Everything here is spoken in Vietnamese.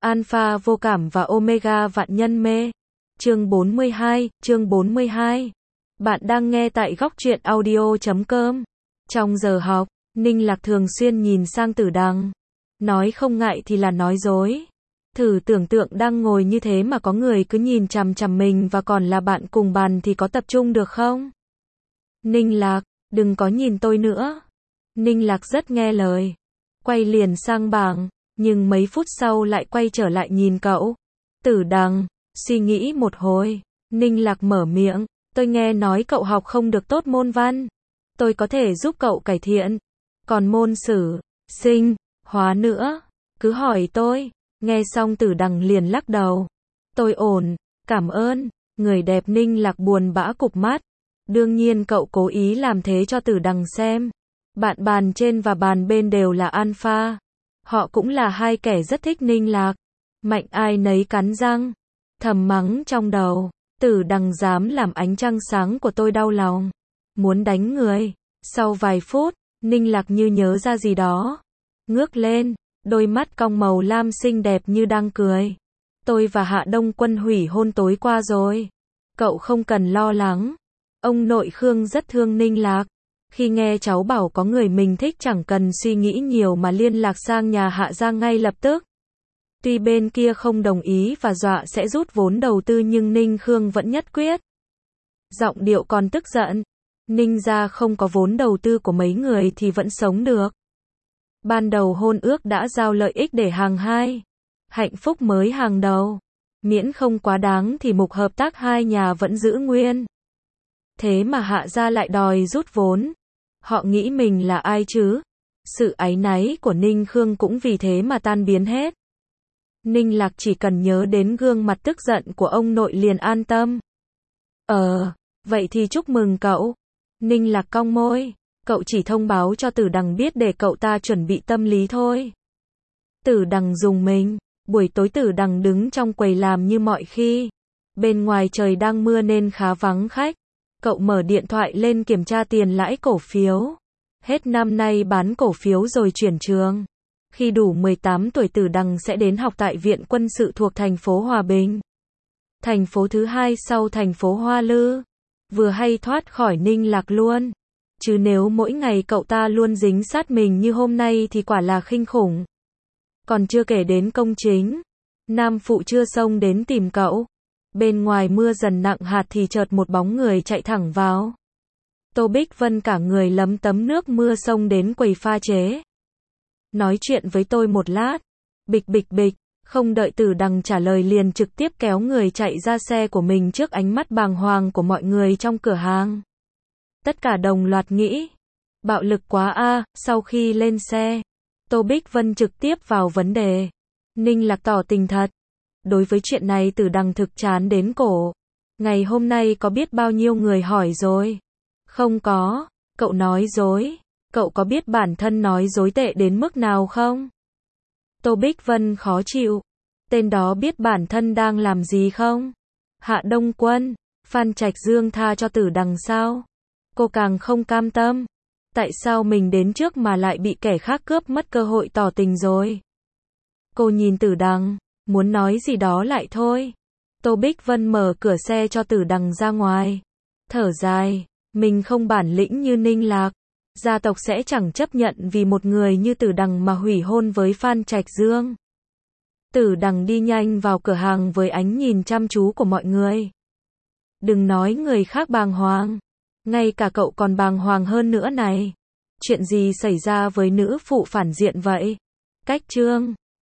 Alpha vô cảm và Omega vạn nhân mê. Chương 42. Bạn đang nghe tại góc truyện audio.com. Trong giờ học, Ninh Lạc thường xuyên nhìn sang Tử Đằng. Nói không ngại thì là nói dối. Thử tưởng tượng đang ngồi như thế mà có người cứ nhìn chằm chằm mình và còn là bạn cùng bàn thì có tập trung được không? Ninh Lạc, đừng có nhìn tôi nữa. Ninh Lạc rất nghe lời. Quay liền sang bảng, nhưng mấy phút sau lại quay trở lại nhìn cậu. Tử Đằng, suy nghĩ một hồi, Ninh Lạc mở miệng, tôi nghe nói cậu học không được tốt môn văn. Tôi có thể giúp cậu cải thiện. Còn môn sử, sinh, hóa nữa, cứ hỏi tôi. Nghe xong Tử Đằng liền lắc đầu. Tôi ổn, cảm ơn. Người đẹp Ninh Lạc buồn bã cụp mắt. Đương nhiên cậu cố ý làm thế cho Tử Đằng xem. Bạn bàn trên và bàn bên đều là Alpha. Họ cũng là hai kẻ rất thích Ninh Lạc. Mạnh ai nấy cắn răng, thầm mắng trong đầu. Tử Đằng dám làm ánh trăng sáng của tôi đau lòng. Muốn đánh người. Sau vài phút, Ninh Lạc như nhớ ra gì đó. Ngước lên, đôi mắt cong màu lam xinh đẹp như đang cười. Tôi và Hạ Đông Quân hủy hôn tối qua rồi. Cậu không cần lo lắng. Ông nội Khương rất thương Ninh Lạc. Khi nghe cháu bảo có người mình thích chẳng cần suy nghĩ nhiều mà liên lạc sang nhà Hạ gia ngay lập tức. Tuy bên kia không đồng ý và dọa sẽ rút vốn đầu tư nhưng Ninh Khương vẫn nhất quyết. Giọng điệu còn tức giận. Ninh gia không có vốn đầu tư của mấy người thì vẫn sống được. Ban đầu hôn ước đã giao lợi ích để hàng hai. Hạnh phúc mới hàng đầu. Miễn không quá đáng thì mục hợp tác hai nhà vẫn giữ nguyên. Thế mà Hạ gia lại đòi rút vốn. Họ nghĩ mình là ai chứ? Sự áy náy của Ninh Khương cũng vì thế mà tan biến hết. Ninh Lạc chỉ cần nhớ đến gương mặt tức giận của ông nội liền an tâm. Vậy thì chúc mừng cậu. Ninh Lạc cong môi. Cậu chỉ thông báo cho Tử Đằng biết để cậu ta chuẩn bị tâm lý thôi. Tử Đằng rùng mình. Buổi tối Tử Đằng đứng trong quầy làm như mọi khi. Bên ngoài trời đang mưa nên khá vắng khách. Cậu mở điện thoại lên kiểm tra tiền lãi cổ phiếu. Hết năm nay bán cổ phiếu rồi chuyển trường. Khi đủ 18 tuổi Tử Đằng sẽ đến học tại Viện Quân sự thuộc thành phố Hòa Bình. Thành phố thứ hai sau thành phố Hoa Lư. Vừa hay thoát khỏi Ninh Lạc luôn. Chứ nếu mỗi ngày cậu ta luôn dính sát mình như hôm nay thì quả là khinh khủng. Còn chưa kể đến công chính. Nam phụ chưa xông đến tìm cậu. Bên ngoài mưa dần nặng hạt thì chợt một bóng người chạy thẳng vào. Tô Bích Vân cả người lấm tấm nước mưa xông đến quầy pha chế. Nói chuyện với tôi một lát. Bịch bịch bịch, không đợi Tử Đằng trả lời liền trực tiếp kéo người chạy ra xe của mình trước ánh mắt bàng hoàng của mọi người trong cửa hàng. Tất cả đồng loạt nghĩ. Bạo lực quá a. Sau khi lên xe, Tô Bích Vân trực tiếp vào vấn đề. Ninh Lạc tỏ tình thật. Đối với chuyện này Tử Đằng thực chán đến cổ. Ngày hôm nay có biết bao nhiêu người hỏi rồi. Không có, cậu nói dối. Cậu có biết bản thân nói dối tệ đến mức nào không? Tô Bích Vân khó chịu. Tên đó biết bản thân đang làm gì không? Hạ Đông Quân, Phan Trạch Dương tha cho Tử Đằng sao? Cô càng không cam tâm. Tại sao mình đến trước mà lại bị kẻ khác cướp mất cơ hội tỏ tình rồi? Cô nhìn Tử Đằng, muốn nói gì đó lại thôi. Tô Bích Vân mở cửa xe cho Tử Đằng ra ngoài. Thở dài, mình không bản lĩnh như Ninh Lạc. Gia tộc sẽ chẳng chấp nhận vì một người như Tử Đằng mà hủy hôn với Phan Trạch Dương. Tử Đằng đi nhanh vào cửa hàng với ánh nhìn chăm chú của mọi người. Đừng nói người khác bàng hoàng. Ngay cả cậu còn bàng hoàng hơn nữa này. Chuyện gì xảy ra với nữ phụ phản diện vậy? Cách chương